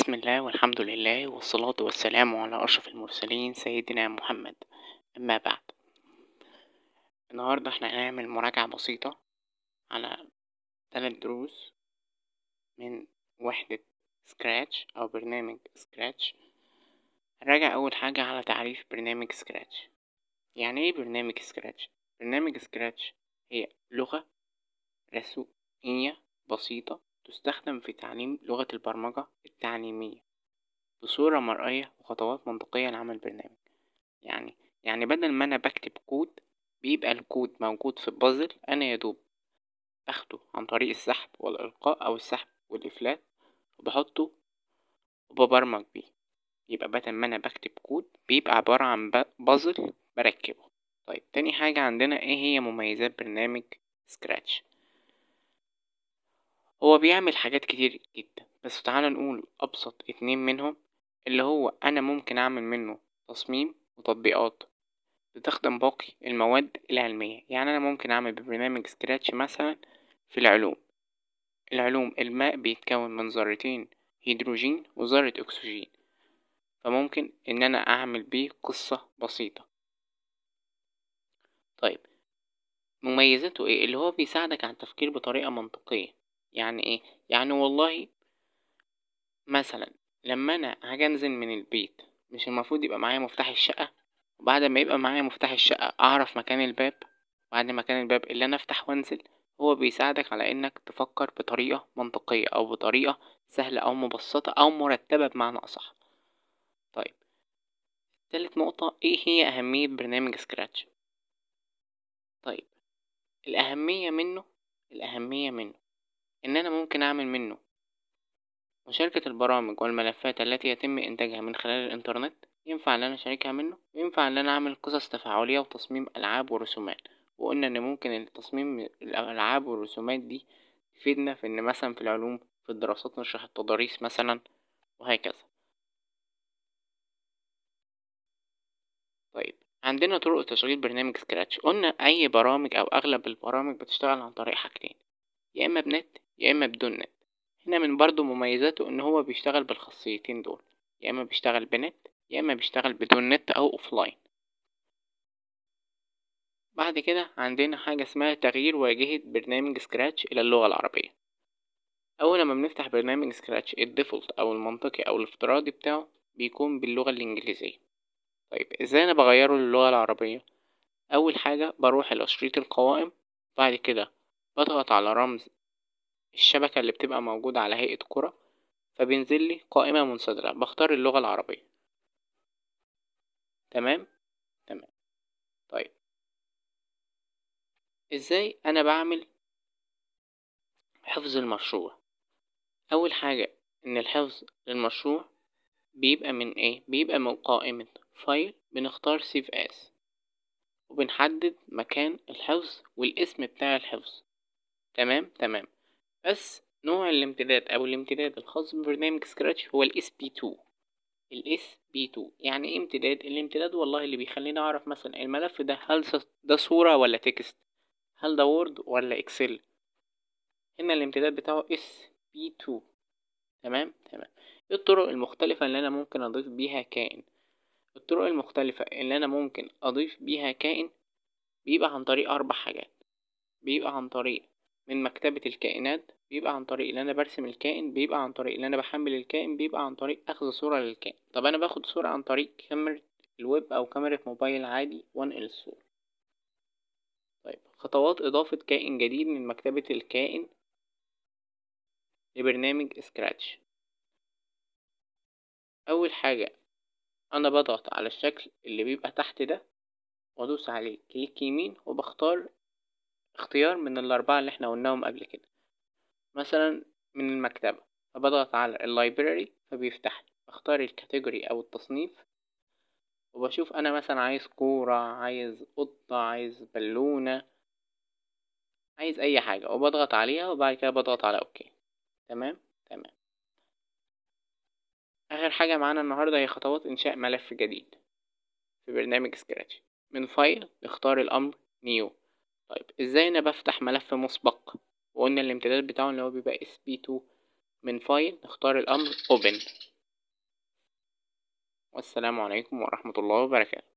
بسم الله والحمد لله والصلاة والسلام على أشرف المرسلين سيدنا محمد. أما بعد، النهاردة احنا هنعمل مراجعة بسيطة على 3 دروس من وحدة سكراتش أو برنامج سكراتش. هنراجع أول حاجة على تعريف برنامج سكراتش. يعني ايه برنامج سكراتش؟ برنامج سكراتش هي لغة رسومية بسيطة تستخدم في تعليم لغة البرمجة التعليمية بصورة مرئية وخطوات منطقية لعمل برنامج. يعني بدل ما انا بكتب كود بيبقى الكود موجود في بازل، انا يدوب باخده عن طريق السحب والالقاء او السحب والافلات وبحطه وببرمج بيه. يبقى بدل ما انا بكتب كود بيبقى عبارة عن بازل بركبه. طيب، تاني حاجة عندنا ايه هي مميزات برنامج سكراتش؟ هو بيعمل حاجات كتير جدا، بس تعالى نقول ابسط 2 منهم، اللي هو انا ممكن اعمل منه تصميم وتطبيقات بتخدم باقي المواد العلمية. يعني أنا ممكن أعمل ببرنامج سكراتش مثلا في العلوم الماء بيتكون من ذرتين هيدروجين وذرة أكسجين، فممكن إن أنا أعمل بيه قصة بسيطة. طيب، مميزاته إيه؟ اللي هو بيساعدك على التفكير بطريقة منطقية. يعني إيه؟ يعني والله مثلا لما أنا هاجي أنزل من البيت، مش المفروض يبقى معايا مفتاح الشقة؟ وبعد ما يبقى معايا مفتاح الشقة أعرف مكان الباب، بعد مكان الباب اللي أنا أفتح وأنزل. هو بيساعدك على إنك تفكر بطريقة منطقية أو بطريقة سهلة أو مبسطة أو مرتبة بمعنى أصح. طيب، تالت نقطة، إيه هي أهمية برنامج سكراتش؟ طيب، الأهمية منه إن أنا ممكن أعمل منه مشاركة البرامج والملفات التي يتم إنتاجها من خلال الإنترنت. ينفع إن أنا أشاركها منه، وينفع إن أنا أعمل قصص تفاعلية وتصميم ألعاب ورسومات. وقلنا إن ممكن التصميم الألعاب والرسومات دي تفيدنا في إن مثلا في العلوم، في الدراسات نشرح التضاريس مثلا، وهكذا. طيب، عندنا طرق تشغيل برنامج سكراتش. قلنا أي برامج أو أغلب البرامج بتشتغل عن طريق حاجتين، يا إما بنت يا إما بدون نت. هنا من برضو مميزاته إن هو بيشتغل بالخاصيتين دول، يا إما بيشتغل بنت يا إما بيشتغل بدون نت أو أوفلاين. بعد كده عندنا حاجة اسمها تغيير واجهة برنامج سكراتش إلى اللغة العربية. أول ما بنفتح برنامج سكراتش الديفولت أو المنطقي أو الافتراضي بتاعه بيكون باللغة الإنجليزية. طيب، إزاي أنا بغيره للغة العربية؟ أول حاجة بروح إلى شريط القوائم، بعد كده بضغط على رمز الشبكة اللي بتبقى موجودة على هيئة كرة، فبينزل لي قائمة منسدرة، بختار اللغة العربية. تمام. طيب، ازاي انا بعمل حفظ المشروع؟ اول حاجة ان الحفظ للمشروع بيبقى من ايه؟ بيبقى من قائمة فايل، بنختار سيف اس وبنحدد مكان الحفظ والاسم بتاع الحفظ. تمام. بس نوع الامتداد الخاص ببرنامج سكراتش هو الاس بي 2. الاس بي 2 يعني ايه امتداد؟ الامتداد والله اللي بيخليني اعرف مثلا الملف ده هل ده صورة ولا تكست، هل ده وورد ولا اكسل. هنا الامتداد بتاعه SP2. تمام. ايه الطرق المختلفة اللي انا ممكن اضيف بيها كائن؟ الطرق المختلفة اللي انا ممكن اضيف بيها كائن بيبقى عن طريق 4 حاجات. بيبقى عن طريق من مكتبة الكائنات، بيبقى عن طريق ان انا برسم الكائن، بيبقى عن طريق ان انا بحمل الكائن، بيبقى عن طريق اخذ صورة للكائن. طب انا باخد صورة عن طريق كاميرا الويب او كاميرا موبايل عادي وانقل الصورة. طيب، خطوات اضافة كائن جديد من مكتبة الكائن لبرنامج سكراتش. اول حاجة انا بضغط على الشكل اللي بيبقى تحت ده وادوس عليه كليك يمين وبختار اختيار من الاربعة اللي احنا قلناهم قبل كده، مثلا من المكتبة، فبضغط على اللايبراري فبيفتح لي، بختار الكاتيجوري او التصنيف وبشوف انا مثلا عايز كورة، عايز قطة، عايز بالونة، عايز اي حاجة، وبضغط عليها وبعد كده بضغط على اوكي. تمام. اخر حاجة معانا النهاردة هي خطوات انشاء ملف جديد في برنامج سكراتش. من فايل نختار الامر نيو. طيب، ازاي انا بفتح ملف مسبق؟ وقلنا الامتداد بتاعه اللي هو بيبقى SP2. من فايل نختار الامر open. والسلام عليكم ورحمة الله وبركاته.